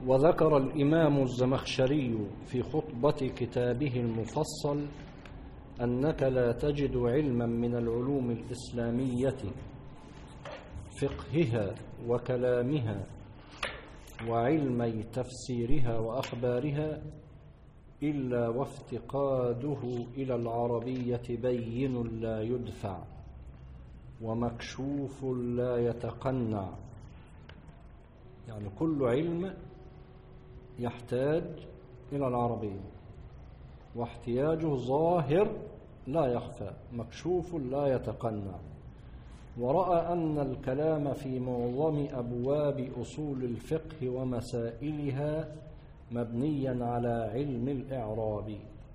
وذكر الإمام الزمخشري في خطبة كتابه المفصل أنك لا تجد علما من العلوم الإسلامية فقهها وكلامها وعلمي تفسيرها وأخبارها إلا وافتقاده إلى العربية بين لا يدفع ومكشوف لا يتقنع. يعني كل علم يحتاج إلى العربية، واحتياجه ظاهر لا يخفى مكشوف لا يتقنع. ورأى أن الكلام في معظم أبواب أصول الفقه ومسائلها مبنيا على علم الإعراب.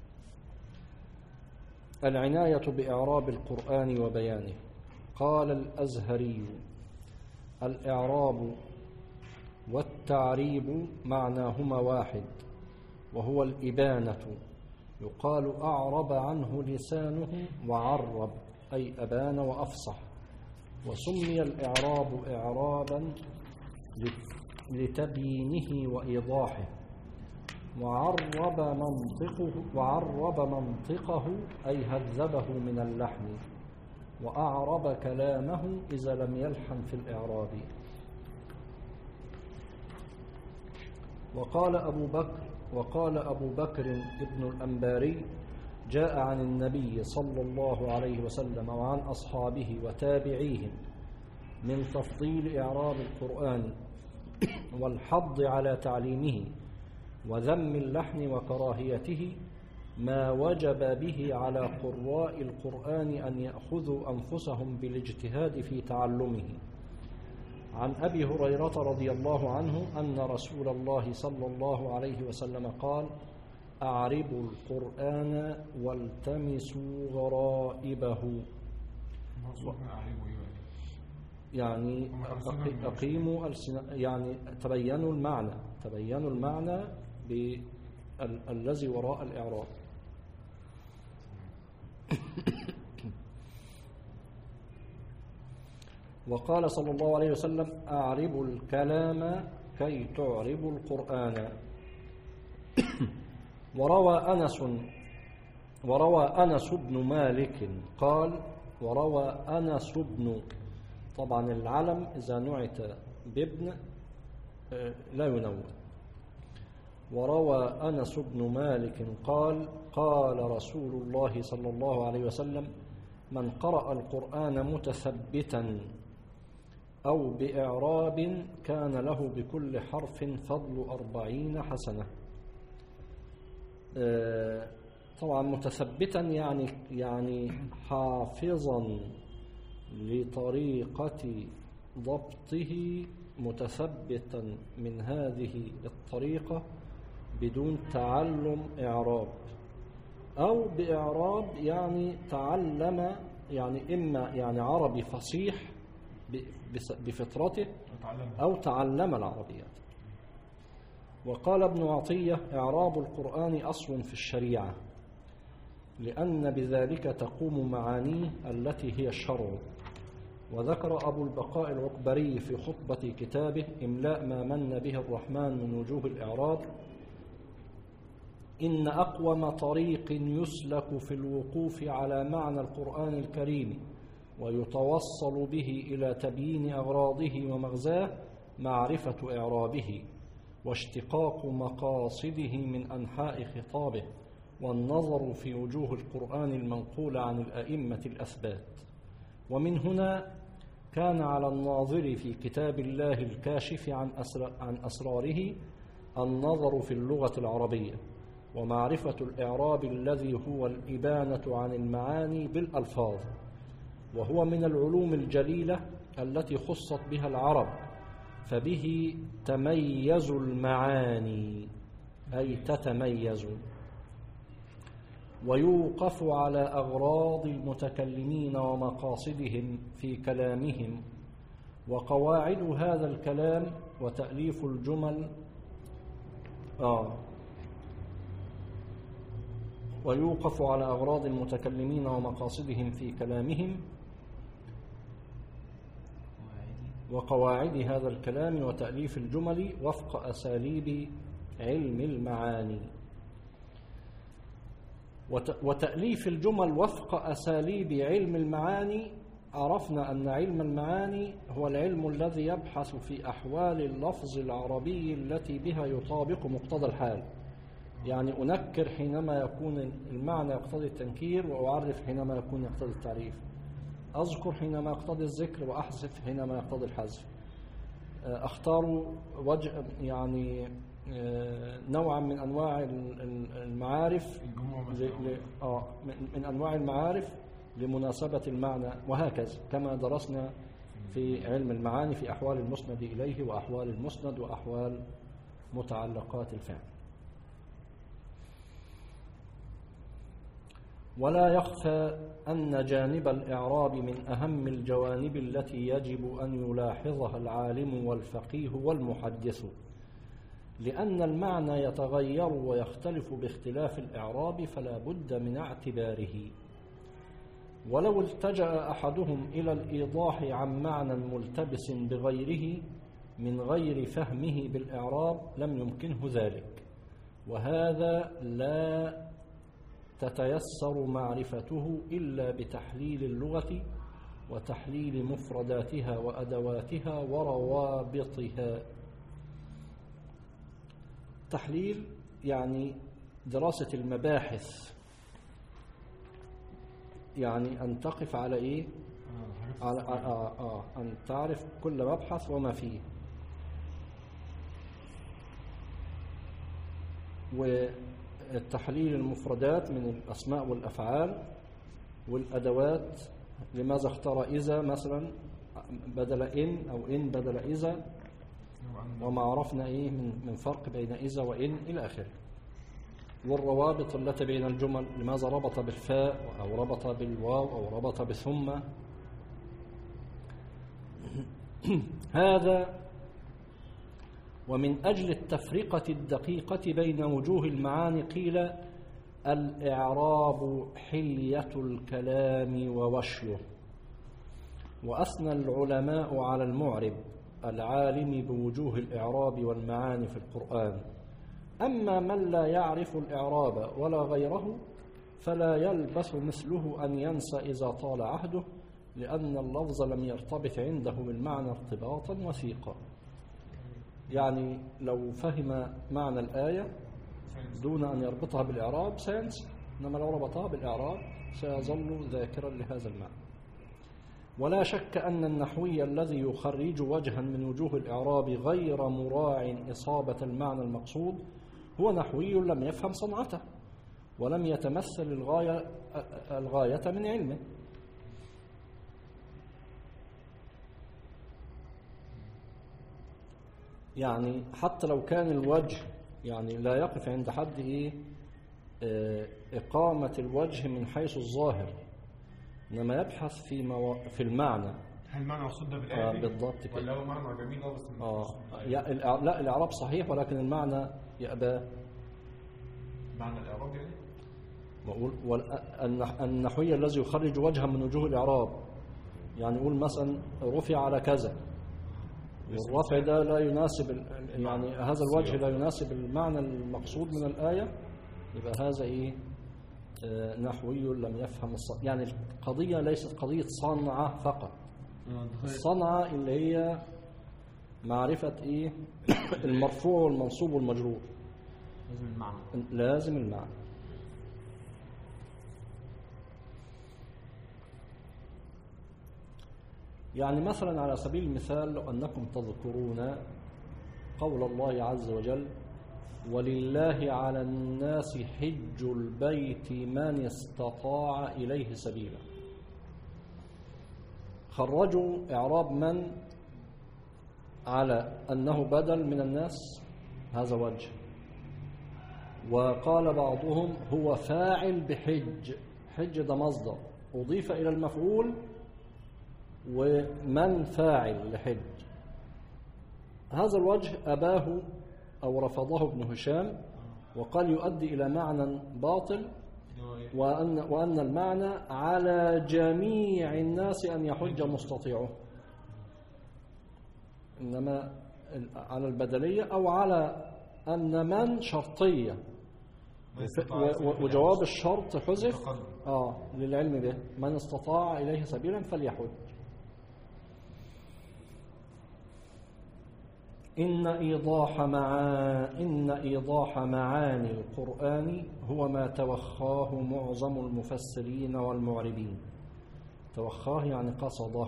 العناية بإعراب القرآن وبيانه. قال الأزهري: الإعراب والتعريب معناهما واحد، وهو الإبانة. يقال أعرب عنه لسانه وعرب أي أبان وأفصح. وسمي الإعراب إعرابا لتبيينه وإيضاحه. وعرب منطقه أي هذبه من اللحن، وأعرب كلامه إذا لم يلحن في الإعراب. وقال أبو بكر ابن الأنباري: جاء عن النبي صلى الله عليه وسلم وعن أصحابه وتابعيهم من تفضيل إعراب القرآن والحض على تعليمه وذم اللحن وكراهيته ما وجب به على قراء القرآن أن يأخذوا أنفسهم بالاجتهاد في تعلمه. عن أبي هريرة رضي الله عنه أن رسول الله صلى الله عليه وسلم قال: أعربوا القرآن والتمسوا غرائبه. يعني أقيموا يعني تبينوا المعنى بالذي وراء الإعراب. وقال صلى الله عليه وسلم: أعربوا الكلام كي تعربوا القرآن. وروى أنس بن مالك قال: وروى أنس بن، طبعا العلم إذا نعت بابن لا ينون. وروى أنس بن مالك قال: قال رسول الله صلى الله عليه وسلم: من قرأ القرآن متثبتا أو بإعراب كان له بكل حرف فضل 40 حسنة. طبعا متثبتا يعني حافظا لطريقة ضبطه، متثبتا من هذه الطريقة بدون تعلم إعراب، أو بإعراب يعني تعلم، يعني إما يعني عربي فصيح بفطرته أو تعلم العربيات. وقال ابن عطية: إعراب القرآن أصل في الشريعة، لأن بذلك تقوم معانيه التي هي الشرع. وذكر أبو البقاء العكبري في خطبة كتابه إملاء ما من به الرحمن من وجوه الإعراب: إن أقوم طريق يسلك في الوقوف على معنى القرآن الكريم ويتوصل به إلى تبيين أغراضه ومغزاه معرفة إعرابه واشتقاق مقاصده من أنحاء خطابه والنظر في وجوه القرآن المنقولة عن الأئمة الأثبات. ومن هنا كان على الناظر في كتاب الله الكاشف عن أسراره النظر في اللغة العربية ومعرفة الإعراب الذي هو الإبانة عن المعاني بالألفاظ، وهو من العلوم الجليلة التي خصت بها العرب، فبه تميز المعاني أي تتميز. ويوقف على أغراض المتكلمين ومقاصدهم في كلامهم وقواعد هذا الكلام وتأليف الجمل. ويوقف على أغراض المتكلمين ومقاصدهم في كلامهم وقواعد هذا الكلام وتأليف الجمل وفق أساليب علم المعاني. وتأليف الجمل وفق أساليب علم المعاني، عرفنا أن علم المعاني هو العلم الذي يبحث في أحوال اللفظ العربي التي بها يطابق مقتضى الحال. يعني أنكر حينما يكون المعنى يقتضي التنكير، وأعرف حينما يكون يقتضي التعريف، أذكر حينما يقتضي الذكر، وأحذف حينما يقتضي الحذف، أختار وجه يعني نوعا من أنواع المعارف من أنواع المعارف لمناسبة المعنى، وهكذا كما درسنا في علم المعاني في أحوال المسند إليه وأحوال المسند وأحوال متعلقات الفعل. ولا يخفى أن جانب الإعراب من أهم الجوانب التي يجب أن يلاحظها العالم والفقيه والمحدث، لأن المعنى يتغير ويختلف باختلاف الإعراب، فلا بد من اعتباره. ولو التجأ أحدهم إلى الإيضاح عن معنى ملتبس بغيره من غير فهمه بالإعراب لم يمكنه ذلك، وهذا لا تتيسر معرفته إلا بتحليل اللغة وتحليل مفرداتها وأدواتها وروابطها. تحليل يعني دراسة المباحث، يعني أن تقف على إيه؟ على أن تعرف كل مبحث وما فيه، والتحليل المفردات من الأسماء والأفعال والأدوات. لماذا اختار إذا مثلا بدل إن، أو إن بدل إذا، وما عرفنا إيه من فرق بين إذا وإن إلى آخره. والروابط التي بين الجمل، لماذا ربط بالفاء أو ربط بالواو أو ربط بثم. هذا ومن أجل التفرقة الدقيقة بين وجوه المعاني قيل الإعراب حلية الكلام ووشيه. وأثنى العلماء على المعرب العالم بوجوه الإعراب والمعاني في القرآن. أما من لا يعرف الإعراب ولا غيره فلا يلبث مثله أن ينسى إذا طال عهده، لأن اللفظ لم يرتبط عنده بالمعنى ارتباطا وثيقا. يعني لو فهم معنى الآية دون أن يربطها بالإعراب سينسى، إنما لو ربطها بالإعراب سيظل ذاكرا لهذا المعنى. ولا شك أن النحوي الذي يخرج وجها من وجوه الإعراب غير مراع إصابة المعنى المقصود هو نحوي لم يفهم صنعته ولم يتمثل الغاية من علمه. يعني حتى لو كان الوجه يعني لا يقف عند حد إقامة الوجه من حيث الظاهر، إنما يبحث في المعنى. هل المعنى مقصود ده بالآية بالضبط كده، ولا هو معنى جميل بس لا الإعراب صحيح ولكن المعنى يأبى. معنى الإعراب يعني بقول النحوي الذي يخرج وجها من وجوه الإعراب، يعني يقول مثلا رفع على كذا، والرفع ده لا يناسب يعني هذا الوجه لا يناسب المعنى المقصود من الآية، يبقى هذا نحوي لم يفهم يعني القضية ليست قضية صنعة فقط. الصنعة اللي هي معرفة المرفوع والمنصوب والمجرور، لازم المعنى. يعني مثلا على سبيل المثال لو أنكم تذكرون قول الله عز وجل ولله على الناس حج البيت من استطاع إليه سبيلا، خرجوا إعراب من على أنه بدل من الناس، هذا وجه. وقال بعضهم هو فاعل بحج، حج ده مصدر أضيف إلى المفعول، ومن فاعل لحج. هذا الوجه أباه أو رفضه ابن هشام، وقال يؤدي إلى معنى باطل، وأن المعنى على جميع الناس أن يحج مستطيعه. إنما على البدلية أو على أن من شرطية وجواب الشرط حذف للعلم به، من استطاع إليه سبيلا فليحج. إن إيضاح معاني القرآن هو ما توخاه معظم المفسرين والمعربين. توخاه يعني قصده،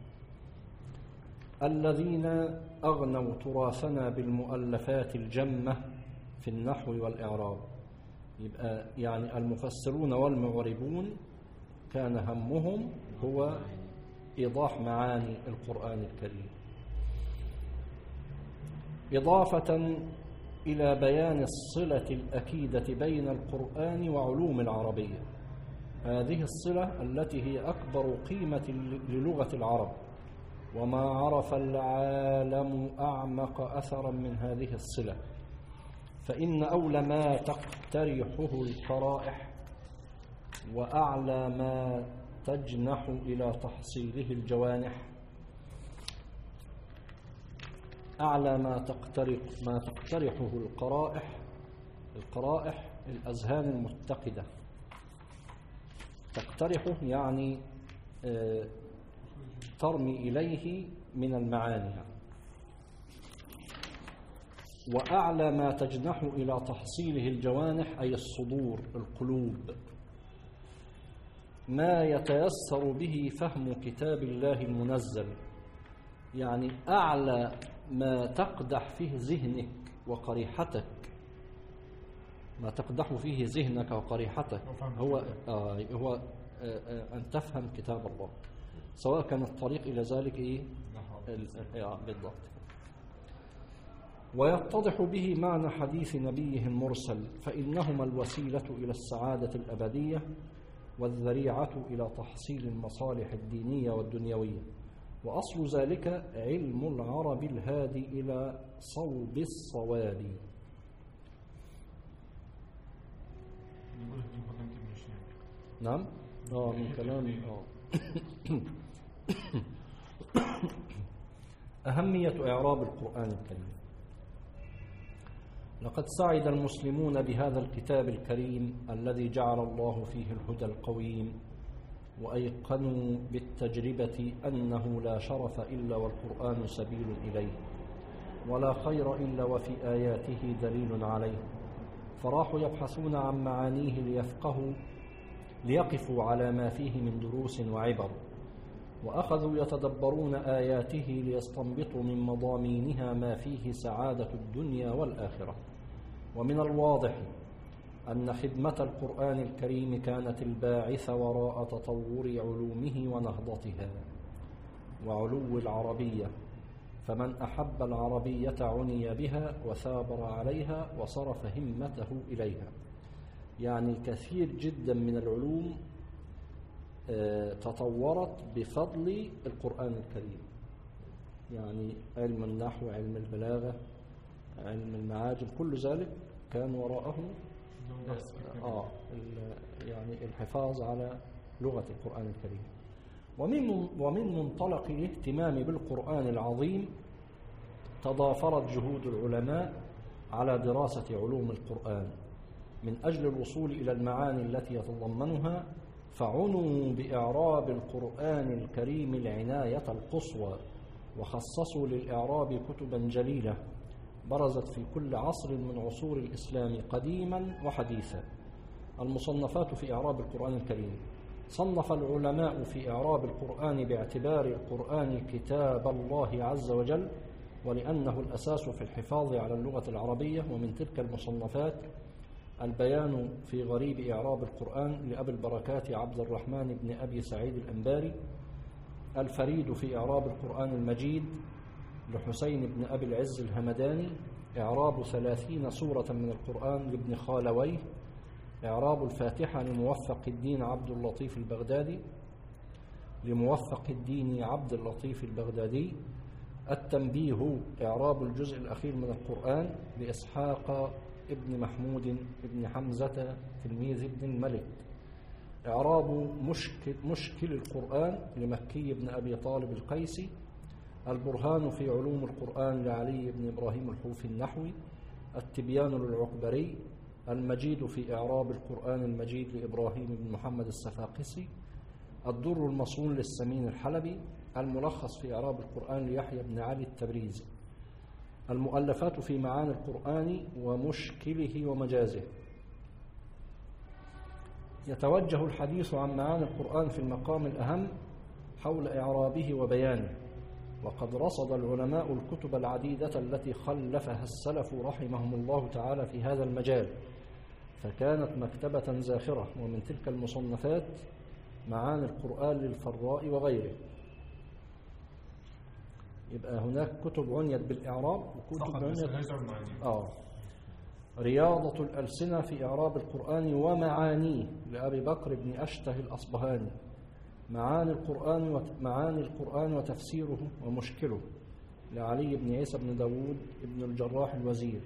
الذين أغنوا تراثنا بالمؤلفات الجمة في النحو والإعراب. يبقى يعني المفسرون والمعربون كان همهم هو إيضاح معاني القرآن الكريم، إضافة إلى بيان الصلة الأكيدة بين القرآن وعلوم العربية. هذه الصلة التي هي أكبر قيمة للغة العرب، وما عرف العالم أعمق أثرا من هذه الصلة. فإن أولى ما تقترحه القرائح وأعلى ما تجنح إلى تحصيله الجوانح، أعلى ما تقترحه القرائح الأذهان المتقدة. تقترحه يعني ترمي إليه من المعاني يعني. وأعلى ما تجنح إلى تحصيله الجوانح أي الصدور القلوب، ما يتيسر به فهم كتاب الله المنزل. يعني أعلى ما تقدح فيه ذهنك وقريحتك، ما تقدح فيه ذهنك وقريحتك هو أن تفهم كتاب الله، سواء كان الطريق إلى ذلك بالضبط. ويتضح به معنى حديث نبيه المرسل: فإنهما الوسيلة إلى السعادة الأبدية والذريعة إلى تحصيل المصالح الدينية والدنيوية، وأصل ذلك علم العرب الهادي إلى صوب الصواب. نعم من كلام أهمية إعراب القرآن الكريم. لقد سعد المسلمون بهذا الكتاب الكريم الذي جعل الله فيه الهدى القويم، وأيقنوا بالتجربة أنه لا شرف إلا والقرآن سبيل إليه، ولا خير إلا وفي آياته دليل عليه، فراحوا يبحثون عن معانيه ليقفوا على ما فيه من دروس وعبر، وأخذوا يتدبرون آياته ليستنبطوا من مضامينها ما فيه سعادة الدنيا والآخرة. ومن الواضح أن خدمة القرآن الكريم كانت الباعثة وراء تطور علومه ونهضتها وعلو العربية، فمن أحب العربية عني بها وثابر عليها وصرف همته إليها. يعني كثير جدا من العلوم تطورت بفضل القرآن الكريم، يعني علم النحو، علم البلاغة، علم المعاجم، كل ذلك كان وراءه يعني الحفاظ على لغة القرآن الكريم. ومن منطلق الاهتمام بالقرآن العظيم تضافرت جهود العلماء على دراسة علوم القرآن من أجل الوصول إلى المعاني التي يتضمنها، فعنوا بإعراب القرآن الكريم العناية القصوى، وخصصوا للإعراب كتبا جليلة برزت في كل عصر من عصور الإسلام قديما وحديثا. المصنفات في إعراب القرآن الكريم: صنف العلماء في إعراب القرآن باعتبار القرآن كتاب الله عز وجل، ولأنه الأساس في الحفاظ على اللغة العربية. ومن تلك المصنفات البيان في غريب إعراب القرآن لأبي البركات عبد الرحمن بن أبي سعيد الأنباري، الفريد في إعراب القرآن المجيد لحسين بن أبي العز الهمداني، إعراب 30 سورة من القرآن لابن خالويه، إعراب الفاتحة لموفق الدين عبد اللطيف البغدادي، التنبيه إعراب الجزء الأخير من القرآن لإسحاق ابن محمود ابن حمزة تلميذ ابن الملك، إعراب مشكل القرآن لمكي بن أبي طالب القيسي، البرهان في علوم القرآن لعلي بن إبراهيم الحوفي النحوي، التبيان للعقبري، المجيد في إعراب القرآن المجيد لإبراهيم بن محمد السفاقسي، الدر المصون للسمين الحلبي، الملخص في إعراب القرآن ليحيى بن علي التبريزي، المؤلفات في معاني القرآن ومشكله ومجازه. يتوجه الحديث عن معاني القرآن في المقام الأهم حول إعرابه وبيانه، وقد رصد العلماء الكتب العديدة التي خلفها السلف رحمهم الله تعالى في هذا المجال، فكانت مكتبة زاخرة. ومن تلك المصنفات معاني القرآن للفراء وغيره. يبقى هناك كتب عنيت بالإعراب وكتب عنيت رياضة الألسنة في إعراب القرآن ومعانيه لأبي بكر بن أشته الأصبهاني، معاني القرآن وتفسيره ومشكله لعلي بن عيسى بن داود بن الجراح الوزير،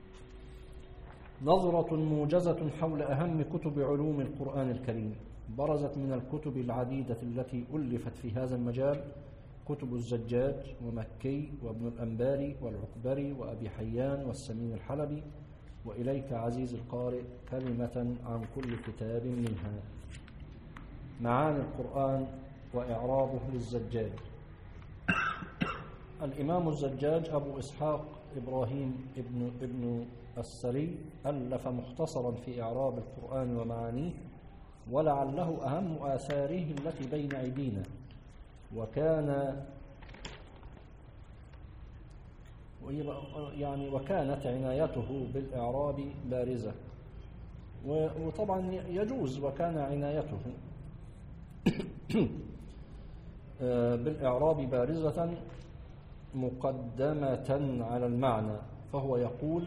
نظرة موجزة حول أهم كتب علوم القرآن الكريم. برزت من الكتب العديدة التي ألفت في هذا المجال كتب الزجاج ومكي وابن الأنباري والعقبري وأبي حيان والسمين الحلبي. وإليك عزيز القارئ كلمة عن كل كتاب منها. معاني القرآن وإعرابه للزجاج. الإمام الزجاج أبو إسحاق إبراهيم ابن السري ألف مختصرا في إعراب القرآن ومعانيه، ولعله أهم آثاره التي بين أيدينا، وكانت عنايته بالإعراب بارزة، وطبعا يجوز وكان عنايته بالإعراب بارزة مقدمة على المعنى، فهو يقول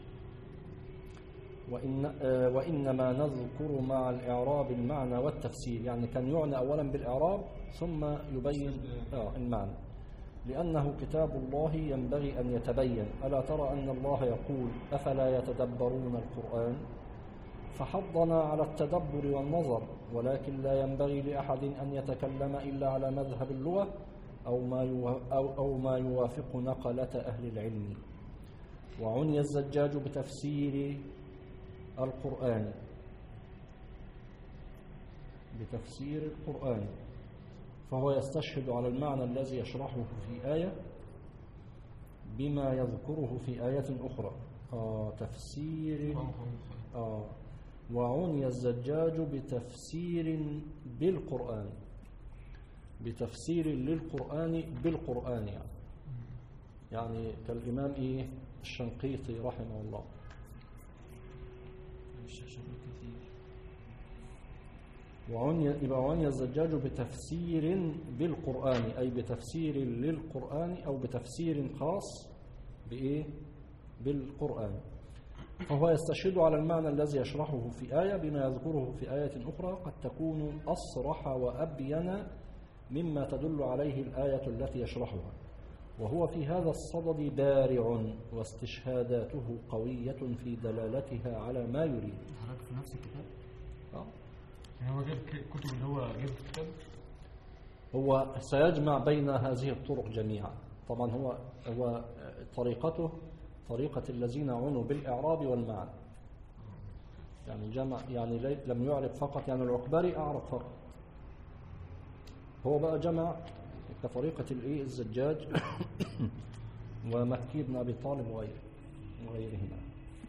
وإنما نذكر مع الإعراب المعنى والتفسير. يعني كان يعنى أولا بالإعراب ثم يبين المعنى، لأنه كتاب الله ينبغي أن يتبين. ألا ترى أن الله يقول أفلا يتدبرون القرآن؟ فحضنا على التدبر والنظر، ولكن لا ينبغي لأحد أن يتكلم إلا على مذهب اللغة أو ما يوافق نقلة أهل العلم. وعني الزجاج بتفسير القرآن فهو يستشهد على المعنى الذي يشرحه في آية بما يذكره في آية أخرى. تفسير وعني الزجاج بتفسير بالقرآن، بتفسير للقرآن بالقرآن، يعني كالإمام الشنقيطي رحمه الله. وعني الزجاج بتفسير بالقرآن، أي بتفسير للقرآن أو بتفسير خاص بالقرآن. فهو يستشهد على المعنى الذي يشرحه في آية بما يذكره في آية أخرى قد تكون أصرح وأبين مما تدل عليه الآية التي يشرحها، وهو في هذا الصدد بارع، واستشهاداته قوية في دلالتها على ما يريد. في نفس الكتاب؟ هو جاب كتب اللي هو جاب الكتاب؟ هو سيجمع بين هذه الطرق جميعا. طبعا هو طريقته طريقة الذين عنوا بالإعراب والمعنى، يعني جمع، يعني لم يعرب فقط، يعني العقبري أعرب فقط، هو بقى جمع كطريقة الزجاج ومكي بن أبي طالب وغيرهما.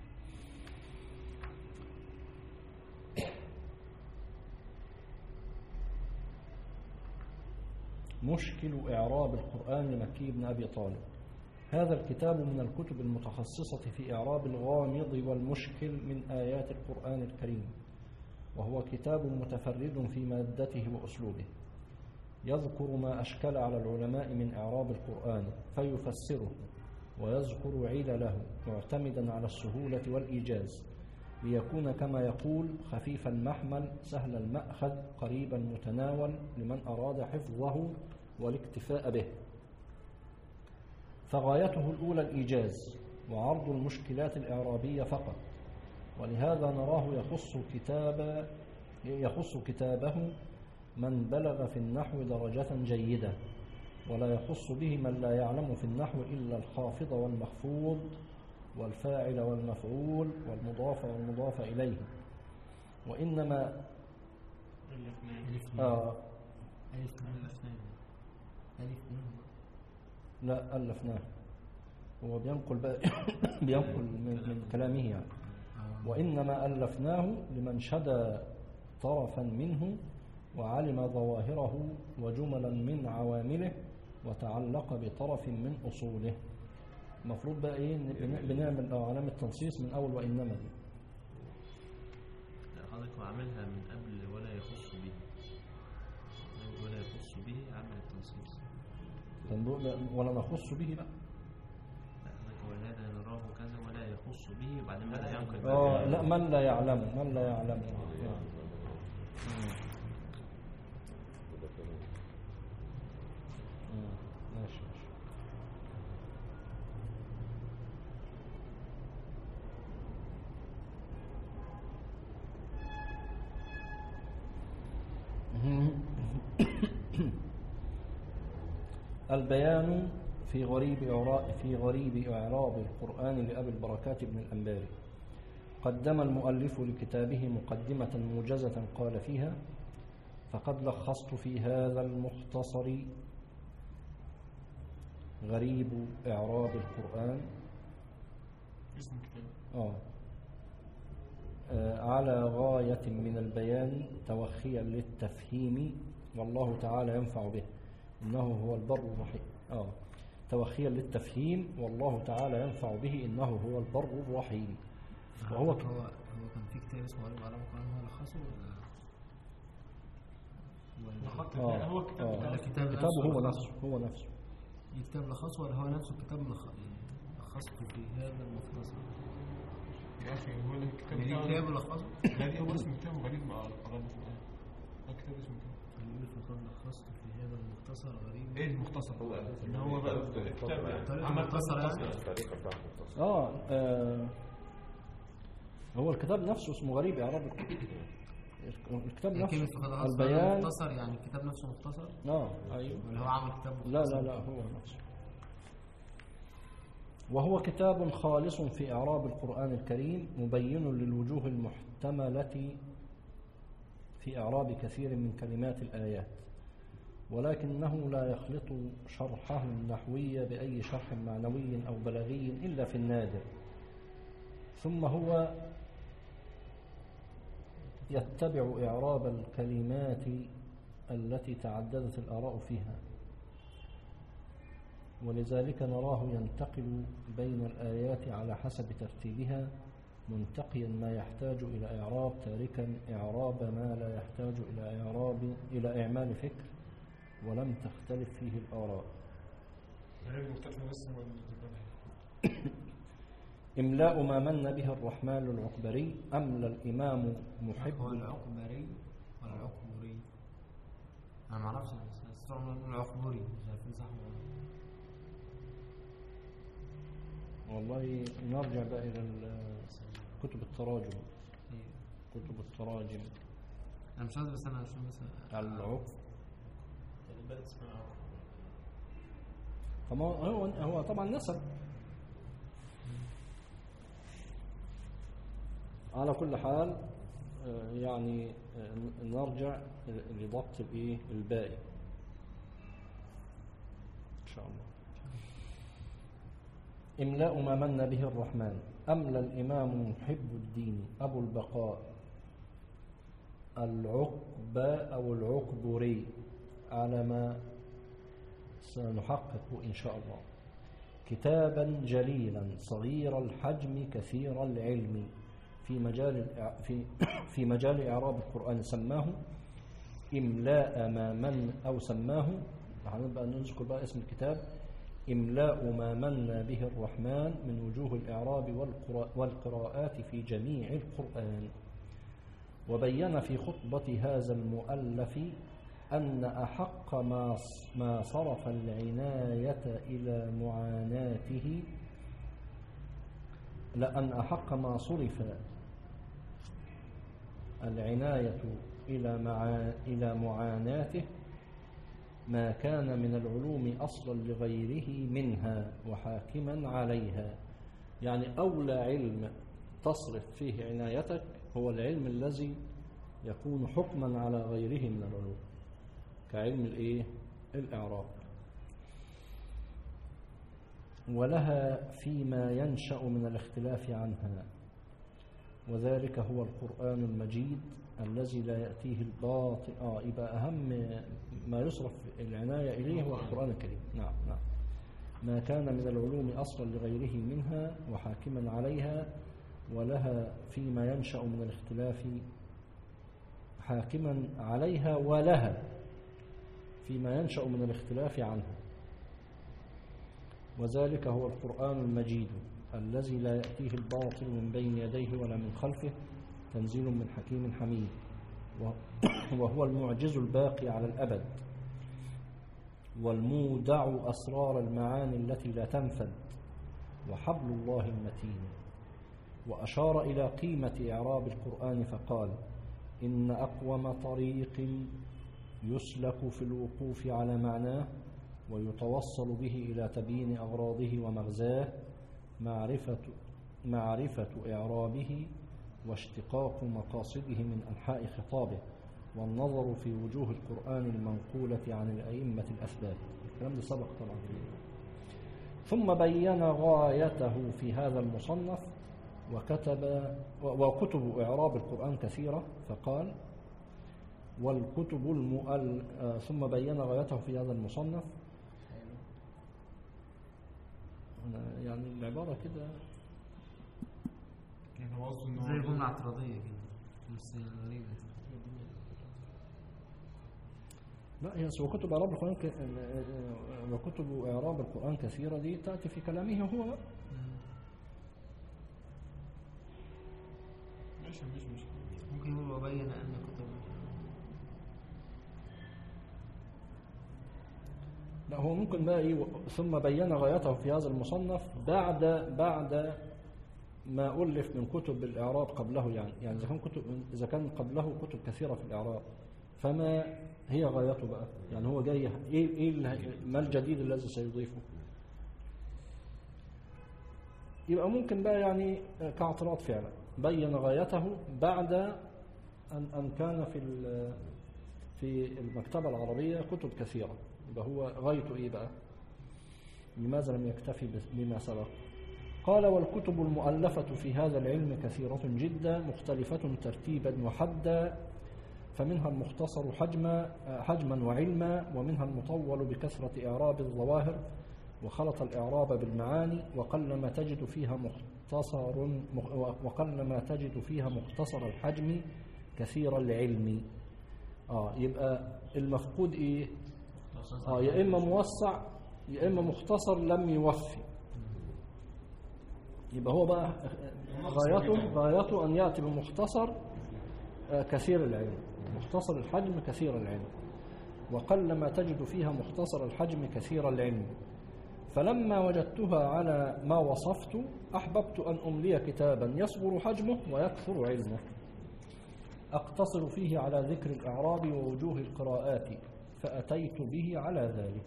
مشكل إعراب القرآن لمكي بن أبي طالب. هذا الكتاب من الكتب المتخصصة في إعراب الغامض والمشكل من آيات القرآن الكريم، وهو كتاب متفرد في مادته وأسلوبه، يذكر ما أشكل على العلماء من إعراب القرآن فيفسره، ويذكر علله معتمدا على السهولة والإيجاز، ليكون كما يقول خفيف المحمل سهل المأخذ قريب المتناول لمن أراد حفظه والاكتفاء به. فغايته الأولى الإيجاز وعرض المشكلات الإعرابية فقط، ولهذا نراه يخص كتابه من بلغ في النحو درجة جيدة، ولا يخص به من لا يعلم في النحو إلا الخافض والمخفوض والفاعل والمفعول والمضاف والمضاف إليه. وإنما لا ألفناه، هو بينقل بقى بينقل من كلامه يعني. وإنما ألفناه لمن شدى طرفا منه وعلم ظواهره وجملا من عوامله وتعلق بطرف من أصوله. المفروض بقى إيه بنعمل علامة تنصيص من أول وإنما دي. حضرتك عاملها من قبل ولا يخص به، ولا يخص به عمل التنصيص ولا نخص به بقى. وهذا نراه كذا ولا يخص به وبعدين بدأ ينقل. لا من لا يعلم، من لا يعلم. ماشي. البيان في غريب إعراب القرآن لأبي البركات بن الأنباري. قدم المؤلف لكتابه مقدمة موجزة قال فيها: فقد لخصت في هذا المختصر غريب إعراب القرآن على غاية من البيان توخيا للتفهيم والله تعالى ينفع به إنه هو البر الرحيم. توخيا للتفهيم والله تعالى ينفع به إنه هو البر الرحيم. وهو كان في كتاب اسمه غريب إعراب القرآن، هو لخصه ولا كتابه هو نفسه الكتاب لخصه ولا هو نفسه الكتاب لخصته في هذا المختصر؟ يا أخي هو الكتاب كتاب لخصه؟ لا هو اسم كتاب غريب مع إعراب القرآن. الكتاب اسمه كده يقول فقد لخصت في هذا المختصر غريب. ايه المختصر؟ هو بقى الكتاب عمل مختصر هو الكتاب نفسه اسمه غريب إعراب القرآن. الكتاب نفسه البيان مختصر، يعني الكتاب نفسه مختصر. ايوه ولا هو عمل كتاب مختصر؟ لا هو نفسه. وهو كتاب خالص في إعراب القرآن الكريم مبين للوجوه المحتملة في إعراب كثير من كلمات الآيات، ولكنه لا يخلط شرحه النحوي بأي شرح معنوي أو بلاغي إلا في النادر. ثم هو يتبع إعراب الكلمات التي تعددت الآراء فيها، ولذلك نراه ينتقل بين الآيات على حسب ترتيبها منتقيا ما يحتاج إلى إعراب تاركا إعراب ما لا يحتاج إلى إعمال فكر ولم تختلف فيه الآراء. إملاء ما من به الرحمن العقبري أملى الإمام محب. هو العقبري ولا العقبري؟ أنا ما أعرفش، بس العقبري مش عارفين صح ولا. والله نرجع بقى إلى كتب التراجم. كتب التراجم أنا مش عارف، بس أنا عشان بس العقب فما هو طبعا نسب. على كل حال يعني نرجع لضبط الباقي إن شاء الله. إملاء ما من به الرحمن أملى الإمام محب الدين أبو البقاء العقبة أو العقبري على ما سنحقق إن شاء الله. كتابا جليلا صغير الحجم كثير العلم في مجال إعراب القرآن، سماه إملاء ما من أو سماه، هنبقى نذكر بقى اسم الكتاب، إملاء ما من به الرحمن من وجوه الإعراب والقراءات في جميع القرآن. وبين في خطبة هذا المؤلف أن أحق ما صرف العناية إلى معاناته، لأن أحق ما صرف العناية إلى معاناته ما كان من العلوم أصلا لغيره منها وحاكما عليها. يعني أولى علم تصرف فيه عنايتك هو العلم الذي يكون حكما على غيره من العلوم، كعلم الإعراب. ولها فيما ينشأ من الاختلاف عنها، وذلك هو القرآن المجيد الذي لا يأتيه الباطل. يبقى أهم ما يصرف العناية إليه هو القرآن الكريم. نعم. ما كان من العلوم أصلا لغيره منها وحاكما عليها، ولها فيما ينشأ من الاختلاف حاكما عليها، ولها فيما ينشأ من الاختلاف عنها، وذلك هو القرآن المجيد الذي لا يأتيه الباطل من بين يديه ولا من خلفه، تنزيل من حكيم حميد، وهو المعجز الباقي على الأبد، والمودع أسرار المعاني التي لا تنفد، وحبل الله المتين. وأشار إلى قيمة إعراب القرآن فقال: إن أقوم طريق يسلك في الوقوف على معناه ويتوصل به إلى تبيين أغراضه ومغزاه معرفة إعرابه واشتقاق مقاصده من أنحاء خطابه، والنظر في وجوه القرآن المنقولة عن الأئمة الأثبات. الكلام ده سبق طبعا. ثم بين غايته في هذا المصنف وكتب إعراب القرآن كثيرة، فقال: ثم بين غايته في هذا المصنف. يعني العبارة كده زي جملة اعتراضية كده بس غريبة. لا، هي وكتب إعراب القرآن وكتب إعراب القرآن كثيرة دي تأتي في كلامه هو. مش ممكن يقول وبين أن كتب. لا، هو ممكن بقى ثم بين غايته في هذا المصنف بعد ما ألف من كتب الإعراب قبله. يعني إذا كان قبله كتب كثيرة في الإعراب، فما هي غايته بقى؟ يعني هو جاي ما الجديد الذي سيضيفه؟ يبقى ممكن بقى يعني كاعتراض فعلا بين غايته بعد أن كان في المكتبة العربية كتب كثيرة. يبقى هو غايته إيه بقى؟ لماذا لم يكتفي بما سبق؟ قال: والكتب المؤلفة في هذا العلم كثيرة جدا مختلفة ترتيبا وحدا، فمنها المختصر حجما وعلما، ومنها المطول بكثرة إعراب الظواهر وخلط الإعراب بالمعاني، وقلما تجد فيها مختصر الحجم كثير العلم. يبقى المفقود إيه؟ يا إما موسع يا إما مختصر لم يوفي. يبقى هو بقى غايته أن يأتي بمختصر كثير العلم، مختصر الحجم كثير العلم، وقلما تجد فيها مختصر الحجم كثير العلم. فلما وجدتها على ما وصفت أحببت أن أملي كتابا يصغر حجمه ويكثر علمه، أقتصر فيه على ذكر الإعراب ووجوه القراءات، فأتيت به على ذلك.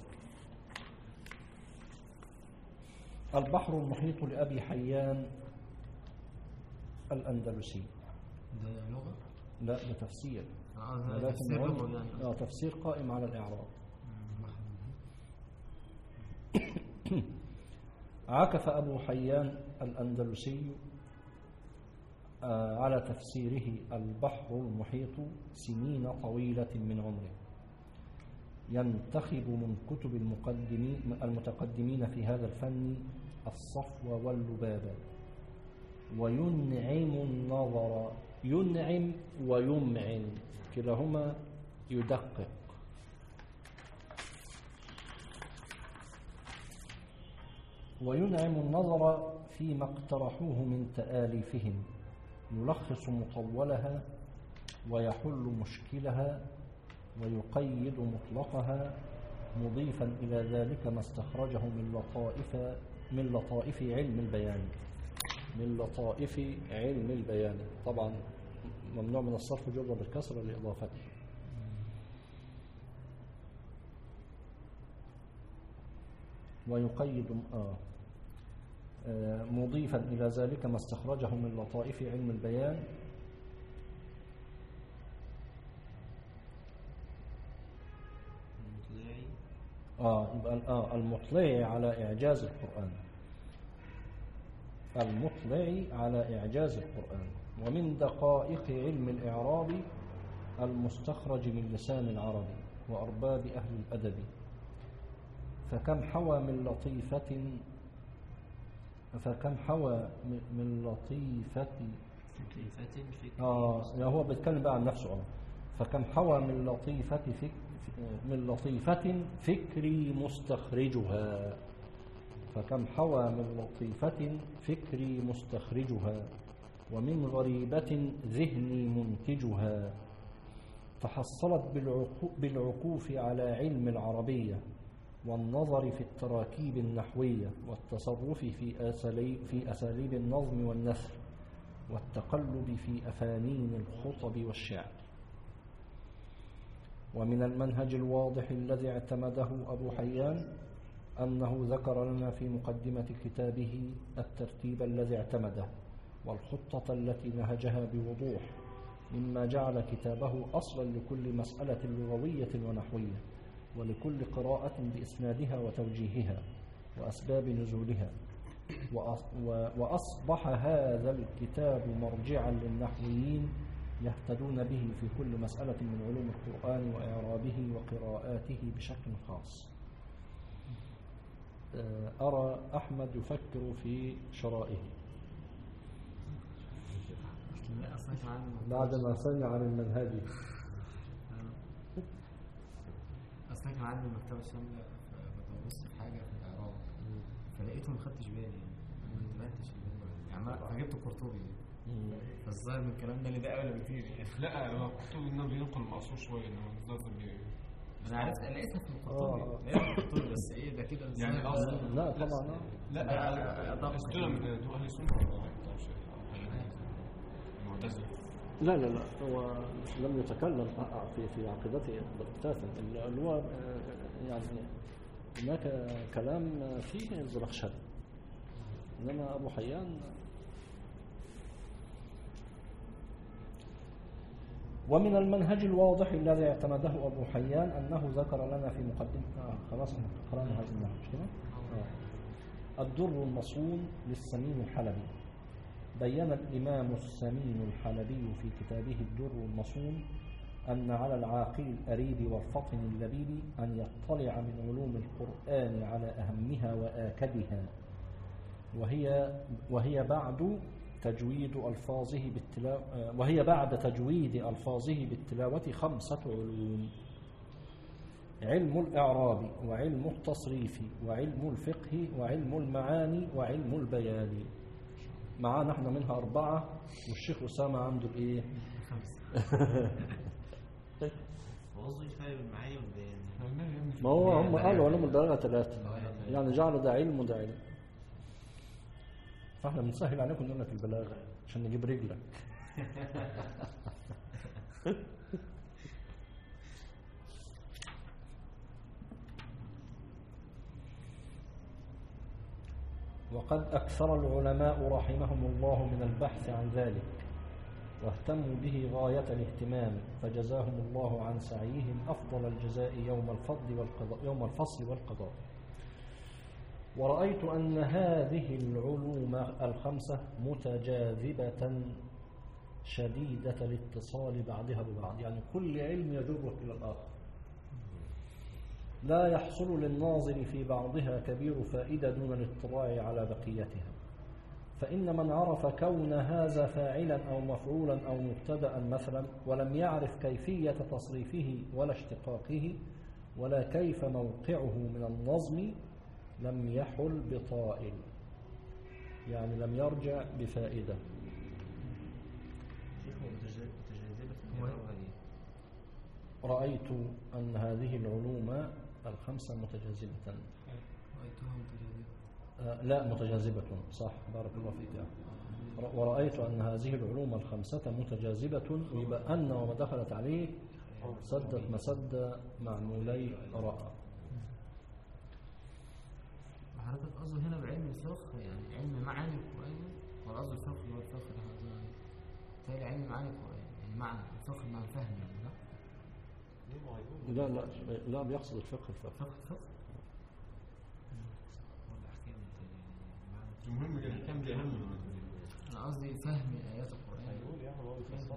البحر المحيط لأبي حيان الأندلسي. ده لغة؟ لا، ده تفسير. تفسير لغة يعني. تفسير قائم على الإعراب. عكف أبو حيان الأندلسي على تفسيره البحر المحيط سنين طويلة من عمره، ينتخب من كتب المتقدمين في هذا الفن الصفو واللبابة، وينعم النظر. ينعم ويمعن كلاهما يدقق. وينعم النظر فيما اقترحوه من تآليفهم، يلخص مطولها ويحل مشكلها ويقيد مطلقها، مضيفا إلى ذلك ما استخرجه من لطائف علم البيان. من لطائف علم البيان، طبعا ممنوع من الصرف جر بالكسر لإضافته. ويقيد مضيفا إلى ذلك ما استخرجه من لطائف علم البيان المطلع على إعجاز القرآن، المطلع على إعجاز القرآن. ومن دقائق علم الإعراب المستخرج من لسان العرب وأرباب أهل الأدب، فكم حوى من لطيفة هو بيتكلم بقى عن نفسه. فكم حوى من لطيفة فكري مستخرجها، فكم حوى من لطيفة فكري مستخرجها، ومن غريبة ذهني منتجها، فحصلت بالعكوف على علم العربية والنظر في التراكيب النحوية والتصرف في أساليب النظم والنثر والتقلب في أفانين الخطب والشعر. ومن المنهج الواضح الذي اعتمده أبو حيان أنه ذكر لنا في مقدمة كتابه الترتيب الذي اعتمده والخطة التي نهجها بوضوح، مما جعل كتابه أصلا لكل مسألة لغوية ونحوية، ولكل قراءة بإسنادها وتوجيهها وأسباب نزولها. وأصبح هذا الكتاب مرجعا للنحويين يهتدون به في كل مسألة من علوم القرآن وإعرابه وقراءاته بشكل خاص. أرى أحمد يفكر في شرائه بعد ما سمع عن المنهج. أصلا كان عندي المكتبة الشاملة، فببص في حاجة في الإعراب فلقيته ما خدتش بالي، ما انتبهتش يعني، فجبت القرطبي. فالظاهر من الكلام ده اللي ده أولى بكتير يعني. لا هو القرطبي إنه بينقل مقصود شوية، إنه الظاهر أنا عرفت لقيتها في القرطبي، لقيتها في القرطبي، بس إيه ده كده يعني أصلا لا طبعا لا أسطورة من أهل السنة المعتزلة. لا هو لم يتكلم في عقيدته بغتاتا، اللي هو يعني هناك كلام فيه الزرخشري، إنما أبو حيان. ومن المنهج الواضح الذي اعتمده أبو حيان أنه ذكر لنا في مقدمة خلاص قرأنا هذا المنهج كده الدر المصون للسمين الحلبي. بين الإمام السمين الحلبي في كتابه الدر المصون أن على العاقل الأريب والفطن اللبيب أن يطلع من علوم القرآن على أهمها وآكدها، وهي بعد تجويد ألفاظه بالتلاوة 5 علوم: علم الإعراب، وعلم التصريف، وعلم الفقه، وعلم المعاني، وعلم البيان. معانا احنا منها 4، والشيخ أسامة عنده الايه 5. وظيفة يفرق المعاني والبيان. ما هو هم قالوا علوم البلاغة 3، يعني جعلوا ده علم وده علم، فاحنا بنسهل عليكم نقول لك البلاغة عشان نجيب رجلك. وقد أكثر العلماء رحمهم الله من البحث عن ذلك، واهتموا به غاية الاهتمام، فجزاهم الله عن سعيهم أفضل الجزاء يوم الفصل والقضاء. ورأيت أن هذه العلوم 5 متجاذبة شديدة الاتصال بعضها ببعض، يعني كل علم يجرك إلى الآخر، لا يحصل للناظر في بعضها كبير فائدة دون الاطلاع على بقيتها. فإن من عرف كون هذا فاعلا أو مفعولا أو مبتدأ مثلا، ولم يعرف كيفية تصريفه ولا اشتقاقه ولا كيف موقعه من النظم، لم يحل بطائل، يعني لم يرجع بفائدة. رأيت أن هذه العلوم 5 متجاذبة. لا متجاذبة، صح، بارك الله فيك. ورأيت أن هذه العلوم 5 متجاذبة، ويبقى أن وما دخلت عليه سدت مسد معمولي رأى. حضرتك قصده هنا بعلم الفقه يعني علم معاني القرآن ولا قصده الفقه اللي هو الفقه اللي احنا قلنا عليه؟ بالتالي علم معاني القرآن يعني معنى الفقه مع الفهم يعني لا؟ لا بيقصد الفقه فقه والأحكام المهم الأحكام دي أهم من أنا قصدي فهم آيات القرآن. هيقول يعني هو بيفسر.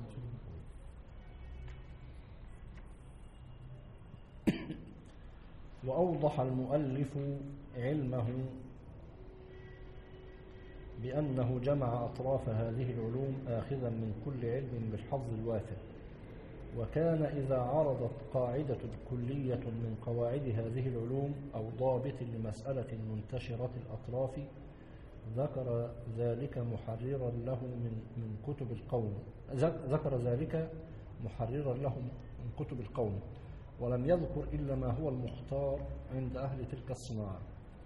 وأوضح المؤلف علمه بأنه جمع أطراف هذه العلوم آخذا من كل علم بالحظ الوافر، وكان إذا عرضت قاعدة كلية من قواعد هذه العلوم أو ضابط لمسألة منتشرة الأطراف ذكر ذلك محررا له من كتب القوم من كتب القوم، ولم يذكر إلا ما هو المختار عند أهل تلك الصناعة.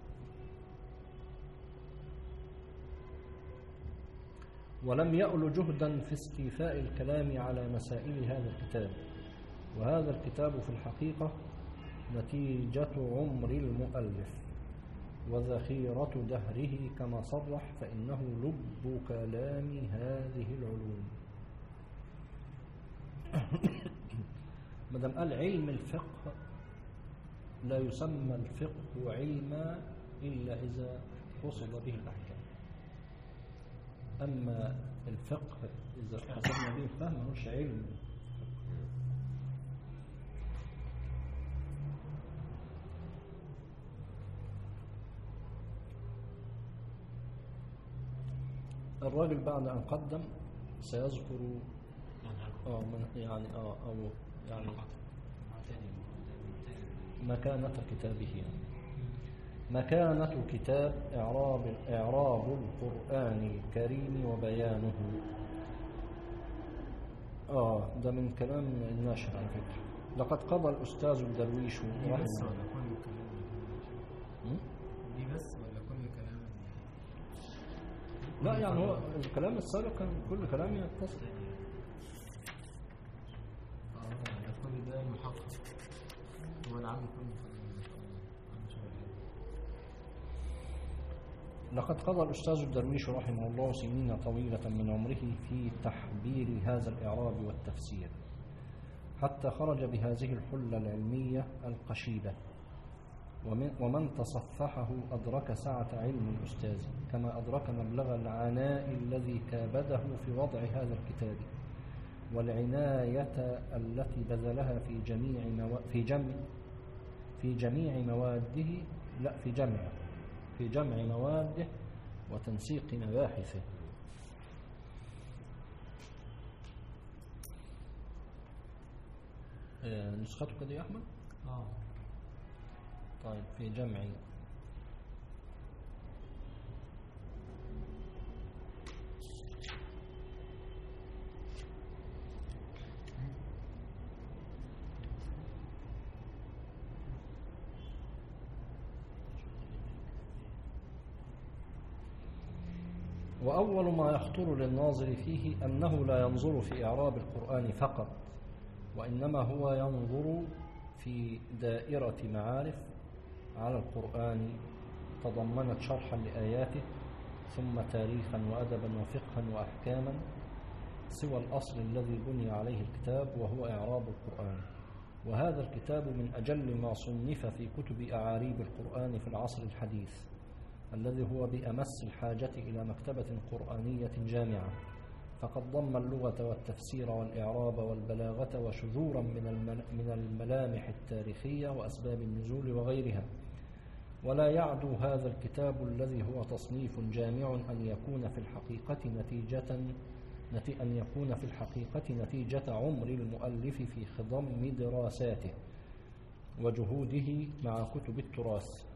ولم يأل جهدا في استيفاء الكلام على مسائل هذا الكتاب، وهذا الكتاب في الحقيقة نتيجة عمر المؤلف وذخيرة دهره كما صرح، فإنه لب كلام هذه العلوم. مدام قال علم الفقه لا يسمى الفقه علما إلا إذا قصد به الأحكام. أما الفقه إذا قصدنا به الفهم مش علم. الراجل بعد أن قدم سيذكر مكانة كتابه يعني. مكانة كتاب إعراب القرآن الكريم وبيانه. ده من كلام الناشر على فكرة. لقد قضى الأستاذ الدرويش رحمه الله. دي بس ولا كل كلام؟ لا يعني هو الكلام السابق كان كل كلام يتصل. كل ده محقق هو العام كله. لقد قضى الأستاذ الدرويش رحمه الله سنين طويلة من عمره في تحبير هذا الإعراب والتفسير، حتى خرج بهذه الحلة العلمية القشيدة، ومن تصفحه أدرك سعة علم الأستاذ، كما أدرك مبلغ العناء الذي كابده في وضع هذا الكتاب، والعناية التي بذلها في جمع مواده وتنسيق مباحثه. نسختك دي يا أحمد؟ طيب في جمع وأول ما يخطر للناظر فيه أنه لا ينظر في إعراب القرآن فقط، وإنما هو ينظر في دائرة معارف على القرآن تضمنت شرحا لآياته، ثم تاريخا وأدبا وفقها وأحكاما، سوى الأصل الذي بني عليه الكتاب وهو إعراب القرآن. وهذا الكتاب من أجل ما صنف في كتب أعاريب القرآن في العصر الحديث، الذي هو بأمس الحاجة إلى مكتبة قرآنية جامعة، فقد ضم اللغة والتفسير والإعراب والبلاغة وشذورا من الملامح التاريخية وأسباب النزول وغيرها. ولا يعدو هذا الكتاب الذي هو تصنيف جامع أن يكون في الحقيقة نتيجة عمر المؤلف في خضم دراساته وجهوده مع كتب التراث،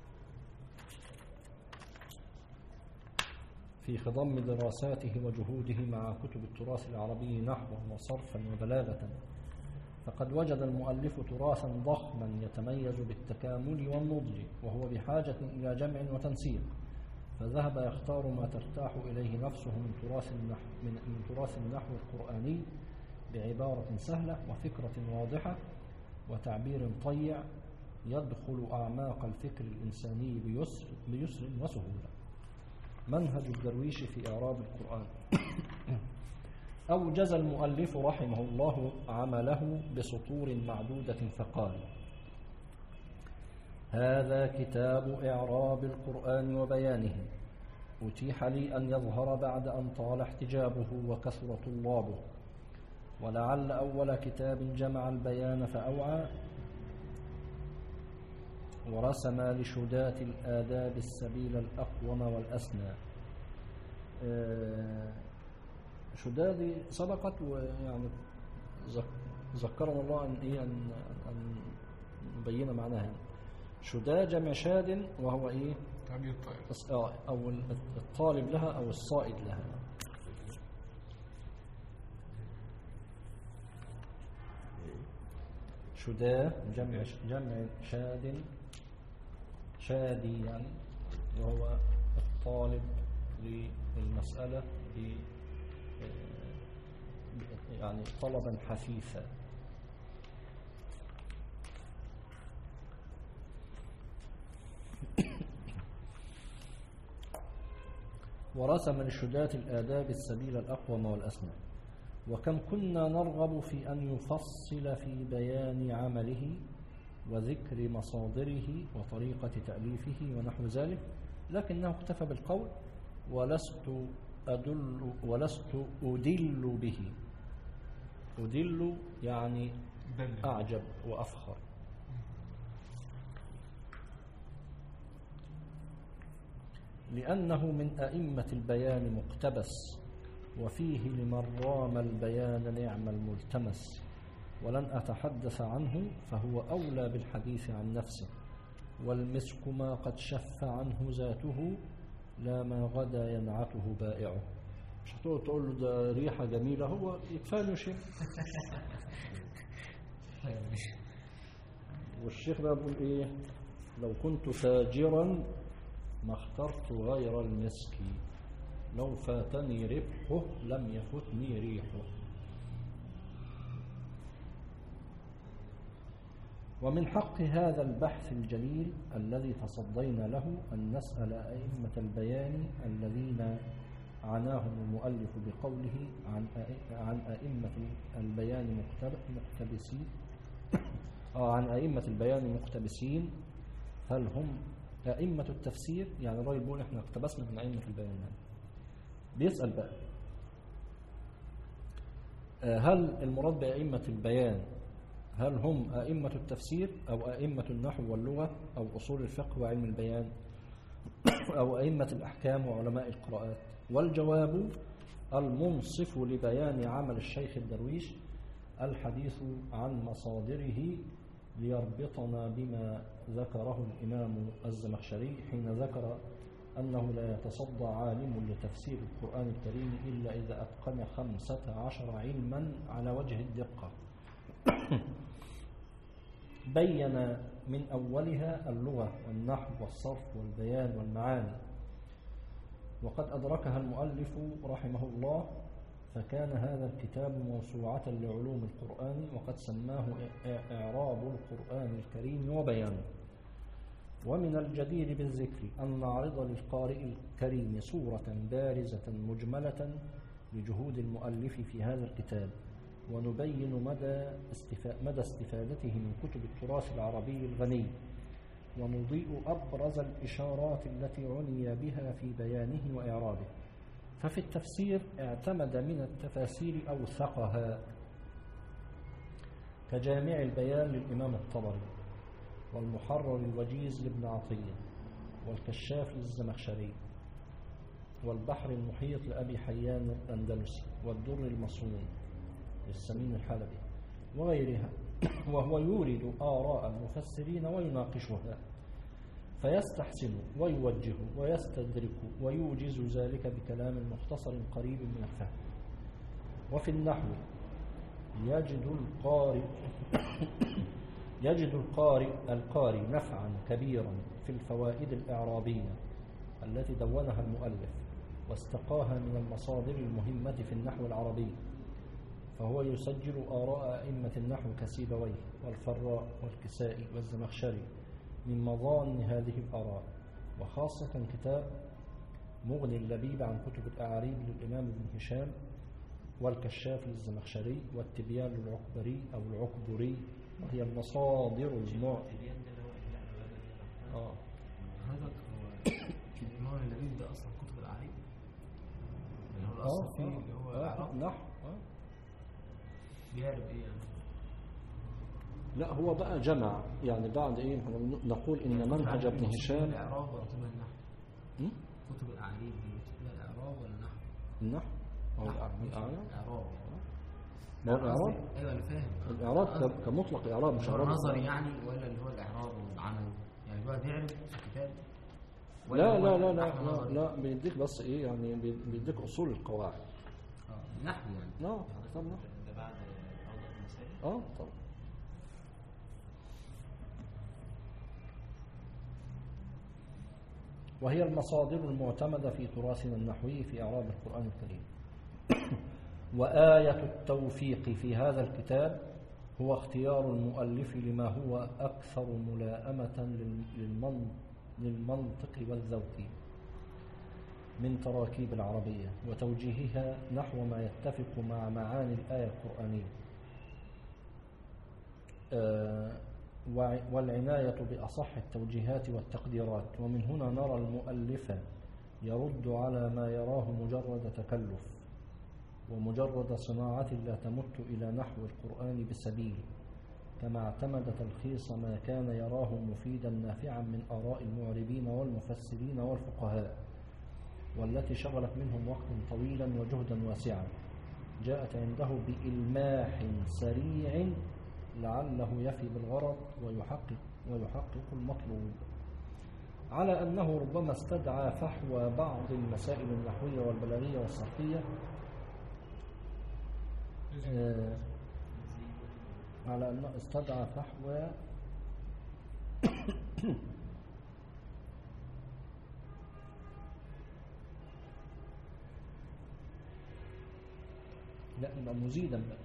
العربي نحوا وصرفا وبلاغة. فقد وجد المؤلف تراثا ضخما يتميز بالتكامل والنضج، وهو بحاجة إلى جمع وتنسيق، فذهب يختار ما ترتاح إليه نفسه من تراث النحو القرآني بعبارة سهلة وفكرة واضحة وتعبير طيع يدخل أعماق الفكر الإنساني بيسر وسهولة. منهج الدرويش في إعراب القرآن. أوجز المؤلف رحمه الله عمله بسطور معدودة فقال: هذا كتاب إعراب القرآن وبيانه، أتيح لي أن يظهر بعد أن طال احتجابه وكثر طلابه، ولعل أول كتاب جمع البيان فأوعى ورسم لشداة الآداب السبيل الأقوم والأسنى. شدادي سبقت، ويعني ذكرنا الله أن نبين معناها. شداد جمع شاد، وهو تعبير طائر أو الطالب لها أو الصائد لها. شداد جمع شادي يعني، وهو الطالب للمسألة يعني طلبا حثيثا. ورسم للشداة الآداب السبيل الأقوم والأسنى. وكم كنا نرغب في أن يفصل في بيان عمله وذكر مصادره وطريقة تأليفه ونحو ذلك، لكنه اكتفى بالقول ولست أدل به. أدل يعني أعجب وأفخر. لأنه من أئمة البيان مقتبس، وفيه لمن رام البيان نعم الملتمس، ولن أتحدث عنه فهو أولى بالحديث عن نفسه، والمسك ما قد شف عنه ذاته لا ما غدا ينعته بائعه. مش هتقول له ده ريحة جميلة، هو يكفاله شيء. والشيخ بقى بيقول إيه: لو كنت تاجرا ما اخترت غير المسك، لو فاتني ربحه لم يفتني ريحه. ومن حق هذا البحث الجليل الذي تصدينا له أن نسأل أئمة البيان الذين عناهم المؤلف بقوله عن أئمة البيان مقتبسين عن أئمة البيان مقتبسين، هل هم أئمة التفسير؟ يعني الراجل بيقول احنا اقتبسنا من أئمة البيان. بيسأل بقى هل المراد بأئمة البيان هل هم أئمة التفسير أو أئمة النحو واللغة أو أصول الفقه وعلم البيان أو أئمة الأحكام وعلماء القراءات؟ والجواب المنصف لبيان عمل الشيخ الدرويش الحديث عن مصادره، ليربطنا بما ذكره الإمام الزمخشري حين ذكر أنه لا يتصدى عالم لتفسير القرآن الكريم إلا إذا أتقن 15 علما على وجه الدقة. بين من أولها اللغة والنحو والصرف والبيان والمعاني، وقد أدركها المؤلف رحمه الله، فكان هذا الكتاب موسوعة لعلوم القرآن، وقد سماه إعراب القرآن الكريم وبيانه. ومن الجدير بالذكر أن نعرض للقارئ الكريم صورة بارزة مجملة لجهود المؤلف في هذا الكتاب، ونبين مدى استفادته من كتب التراث العربي الغني، ونضيء أبرز الإشارات التي عني بها في بيانه وإعرابه. ففي التفسير اعتمد من التفاسير أوثقها كجامع البيان للإمام الطبري، والمحرر الوجيز لابن عطية، والكشاف للزمخشري، والبحر المحيط لأبي حيان الأندلسي، والدر المصون للسمين الحلبي وغيرها. وهو يورد آراء المفسرين ويناقشها، فيستحسن ويوجه ويستدرك ويوجز ذلك بكلام مختصر قريب من الفهم. وفي النحو يجد القارئ نفعا كبيرا في الفوائد الإعرابية التي دونها المؤلف واستقاها من المصادر المهمة في النحو العربي، فهو يسجل آراء أئمة النحو كسيبويه والفراء والكسائي والزمخشري من مظان هذه الآراء، وخاصة كتاب مغني اللبيب عن كتب الأعاريب للإمام ابن هشام، والكشاف للزمخشري، والتبيان للعكبري أو العكبري، وهي المصادر هذا هو الإمام اللبيب ده أصلا كتب الأعاريب، يعني هو الأصل فيه اللي هو الأعراب نحو. بيعرف إيه يعني؟ لا هو بقى جمع يعني بعد إيه نقول إن منهج ابن هشام الإعراب ولا كتب النحو؟ كتب الأعاريب دي كتب الإعراب ولا النحو؟ النحو أو الإعراب ما هو الإعراب؟ أيوة أنا فاهم. الإعراب كمطلق إعراب مش إعراب نظري يعني، ولا اللي هو الإعراب والعمل يعني هو بيعرف في الكتاب؟ لا لا لا لا لا, لا بيديك بس إيه يعني بيديك أصول القواعد. نحو يعني. طبعا ده بعد أوضح المسائل. طبعا. وهي المصادر المعتمدة في تراثنا النحوي في إعراب القرآن الكريم. وآية التوفيق في هذا الكتاب هو اختيار المؤلف لما هو أكثر ملائمة للمنطق والذوق من تراكيب العربية، وتوجيهها نحو ما يتفق مع معاني الآية القرآنية، والعناية بأصح التوجيهات والتقديرات. ومن هنا نرى المؤلف يرد على ما يراه مجرد تكلف ومجرد صناعة لا تمت إلى نحو القرآن بسبيل، كما اعتمد تلخيص ما كان يراه مفيدا نافعا من آراء المعربين والمفسرين والفقهاء، والتي شغلت منهم وقتا طويلا وجهدا واسعا، جاءت عنده بإلماح سريع لعله يفي بالغرض ويحقق المطلوب، على أنه ربما استدعى فحوى بعض المسائل النحوية والبلاغية والصرفية على أنه استدعى فحوى لا يبقى مزيدا بقى.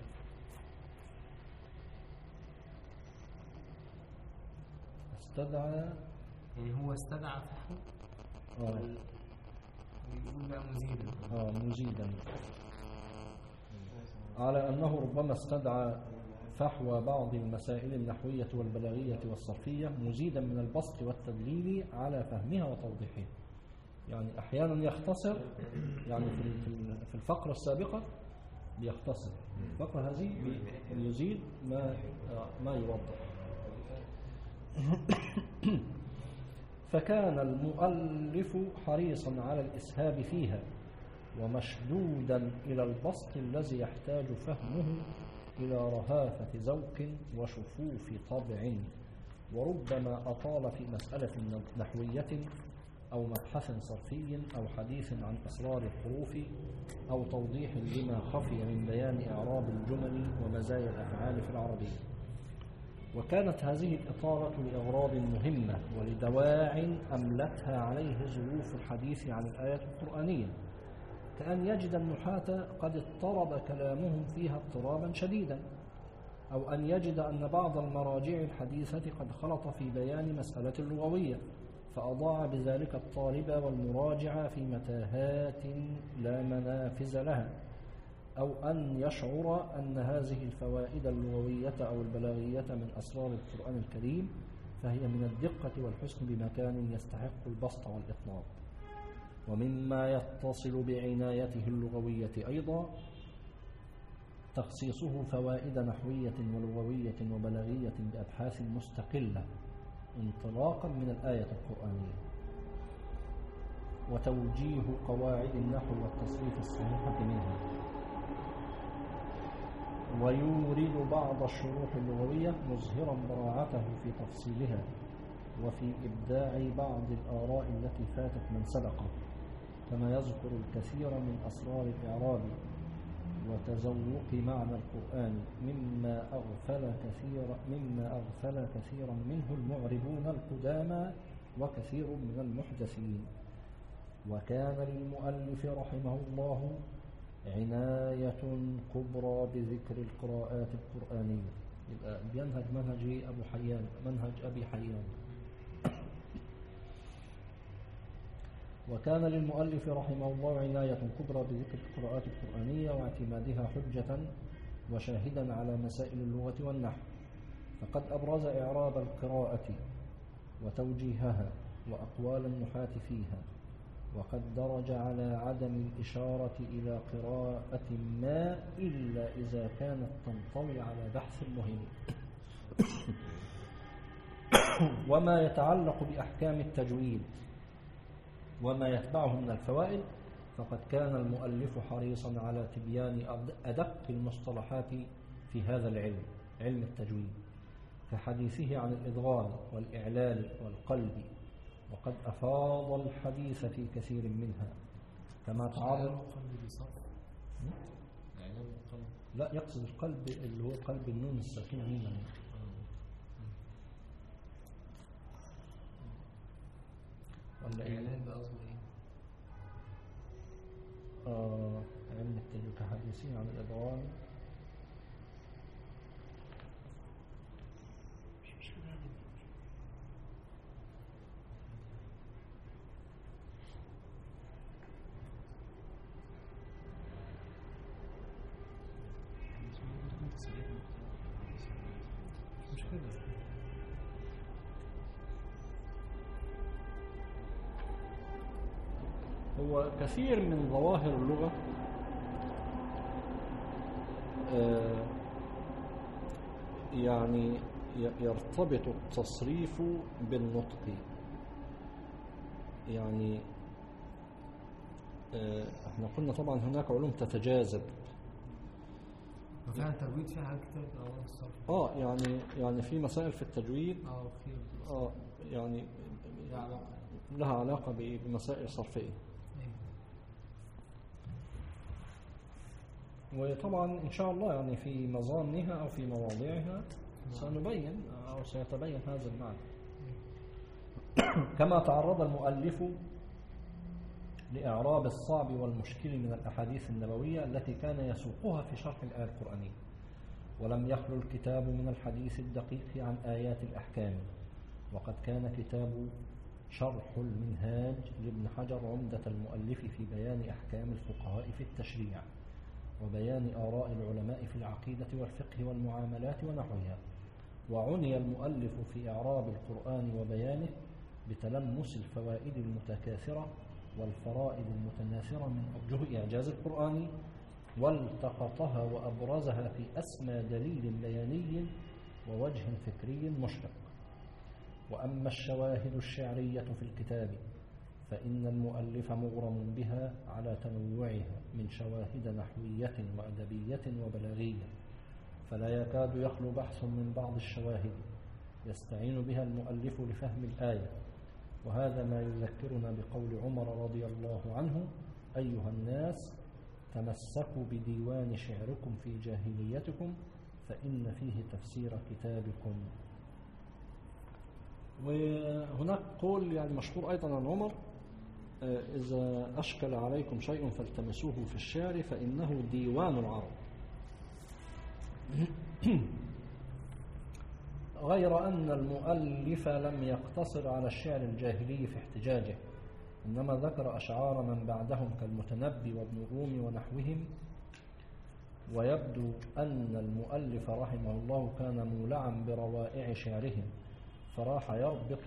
استدعى يعني هو استدعى فحوى ويقول بقى مزيدا مزيدا على أنه ربما استدعى فحوى بعض المسائل النحوية والبلاغية والصرفية مزيدا من البسط والتدليل على فهمها وتوضيحها. يعني أحيانا يختصر، يعني في الفقرة السابقة بيختصر، الفقرة هذه يزيد ما يوضح. فكان المؤلف حريصا على الإسهاب فيها ومشدودا إلى البسط الذي يحتاج فهمه إلى رهافة ذوق وشفوف طبع، وربما أطال في مسألة نحوية أو مبحث صرفي أو حديث عن أسرار الحروف أو توضيح لما خفي من بيان إعراب الجمل ومزايا الأفعال في العربية. وكانت هذه الإطالة لأغراض مهمة ولدواع أملتها عليه ظروف الحديث عن الآية القرآنية، كأن يجد النحاة قد اضطرب كلامهم فيها اضطرابا شديدا، أو أن يجد أن بعض المراجع الحديثة قد خلط في بيان مسألة لغوية فأضاع بذلك الطالب والمراجع في متاهات لا منافذ لها، أو أن يشعر أن هذه الفوائد اللغوية أو البلاغية من أسرار القرآن الكريم فهي من الدقة والحسن بمكان يستحق البسط والإطناب. ومما يتصل بعنايته اللغوية أيضا تخصيصه فوائد نحوية ولغوية وبلاغية بأبحاث مستقلة انطلاقا من الآية القرآنية، وتوجيه قواعد النحو والتصريف الصحيحة منها، ويورد بعض الشروح اللغوية مظهرا براعته في تفصيلها وفي إبداع بعض الآراء التي فاتت من سبقه، كما يذكر الكثير من أسرار الإعراب وتذوق معنى القرآن مما أغفل كثيرا منه المعربون القدامى وكثير من المحدثين. وكان للمؤلف رحمه الله عناية كبرى بذكر القراءات القرآنية. يبقى بينهج منهج أبو حيان، منهج أبي حيان. وكان للمؤلف رحمه الله عناية كبرى بذكر القراءات القرآنية واعتمادها حجة وشاهدا على مسائل اللغة والنحو، فقد أبرز إعراب القراءة وتوجيهها وأقوال النحاة فيها، وقد درج على عدم الإشارة إلى قراءة ما إلا إذا كانت تنطوي على بحث مهم. وما يتعلق بأحكام التجويد وما يتبعه من الفوائد، فقد كان المؤلف حريصا على تبيان أدق المصطلحات في هذا العلم، علم التجويد، كحديثه عن الإدغام والإعلال والقلب، وقد أفاض الحديث في كثير منها كما تعرض. لا، يقصد القلب اللي هو قلب النون الساكنة هنا. ولا الإعلان بقى قصده إيه؟ علم التجويد كحديثه عن الإدغام. هو كثير من ظواهر اللغة يعني يرتبط التصريف بالنطق. يعني احنا قلنا طبعا هناك علوم تتجاذب. وفعلا التجويد فيها حاجات كتير الصرف. يعني في مسائل في التجويد يعني لها علاقة بمسائل صرفية. وطبعا إن شاء الله يعني في مظانها أو في مواضيعها سنبين أو سيتبين هذا المعنى. كما تعرض المؤلف لإعراب الصعب والمشكل من الأحاديث النبوية التي كان يسوقها في شرح الآية القرآنية، ولم يخلو الكتاب من الحديث الدقيق عن آيات الأحكام. وقد كان كتاب شرح المنهاج لابن حجر عمدة المؤلف في بيان أحكام الفقهاء في التشريع وبيان آراء العلماء في العقيدة والفقه والمعاملات ونحوها. وعني المؤلف في إعراب القرآن وبيانه بتلمس الفوائد المتكاثرة والفرائد المتناثرة من أوجه إعجاز القرآن، والتقطها وأبرزها في أسمى دليل بياني ووجه فكري مشرق. وأما الشواهد الشعرية في الكتاب فإن المؤلف مغرم بها على تنوعها من شواهد نحوية وأدبية وبلاغية، فلا يكاد يخلو بحث من بعض الشواهد يستعين بها المؤلف لفهم الآية. وهذا ما يذكرنا بقول عمر رضي الله عنه: أيها الناس تمسكوا بديوان شعركم في جاهليتكم فإن فيه تفسير كتابكم. وهناك قول يعني مشهور أيضا عن عمر: إذا أشكل عليكم شيء فالتمسوه في الشعر فإنه ديوان العرب. غير أن المؤلف لم يقتصر على الشعر الجاهلي في احتجاجه، إنما ذكر أشعار من بعدهم كالمتنبي وابن رومي ونحوهم. ويبدو أن المؤلف رحمه الله كان مولعا بروائع شعرهم، فراح يربط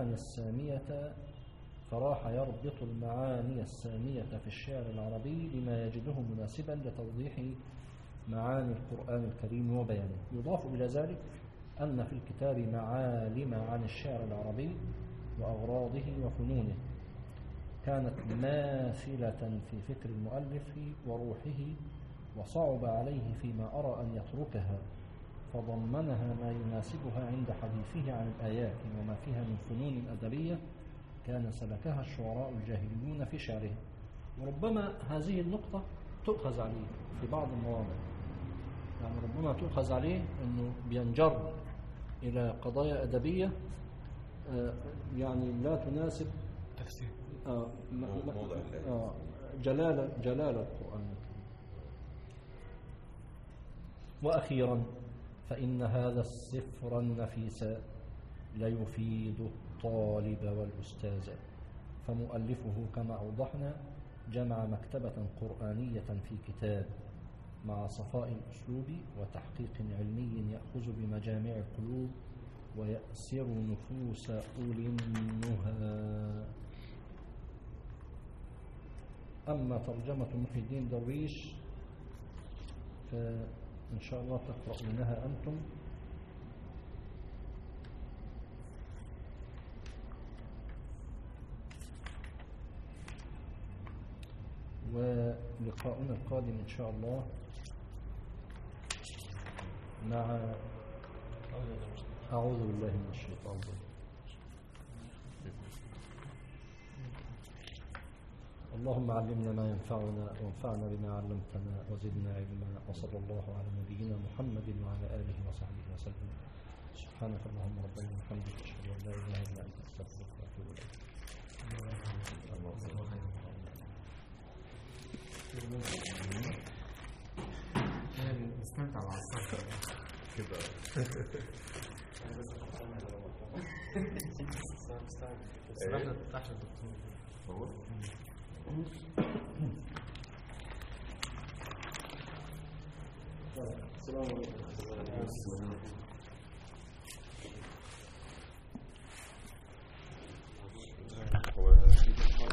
المعاني السامية في الشعر العربي بما يجده مناسبا لتوضيح معاني القرآن الكريم وبيانه. يضاف إلى ذلك أن في الكتاب معالم عن الشعر العربي وأغراضه وفنونه كانت ماثلة في فكر المؤلف وروحه، وصعب عليه فيما أرى أن يتركها، فضمنها ما يناسبها عند حديثه عن الآيات وما فيها من فنون أدبية كان سلكها الشعراء الجاهليون في شعرهم. وربما هذه النقطة تؤخذ عليه في بعض المواضع، يعني ربما تؤخذ عليه أنه بينجر إلى قضايا أدبية يعني لا تناسب تفسير جلال القرآن. وأخيرا فإن هذا السفر النفيس ليفيد الطالب والأستاذ، فمؤلفه كما أوضحنا جمع مكتبة قرآنية في كتاب مع صفاء الأسلوب وتحقيق علمي يأخذ بمجامع القلوب ويأسر نفوس أولي النهى. أما ترجمة محي الدين درويش فإن شاء الله تقرؤونها أنتم. ولقاؤنا القادم إن شاء الله مع أعوذ بالله من الشيطان الرجيم. اللهم علمنا ما ينفعنا وانفعنا بما علمتنا وزدنا علما، وصلى الله على نبينا محمد وعلى آله وصحبه وسلم. سبحانك اللهم ربنا وبحمدك أشهد أن لا إله إلا أنت أستغفرك وأتوب إليك. نستمتع مع الصفحة كده. الصراحة تفتحش الدكتور السلام عليكم.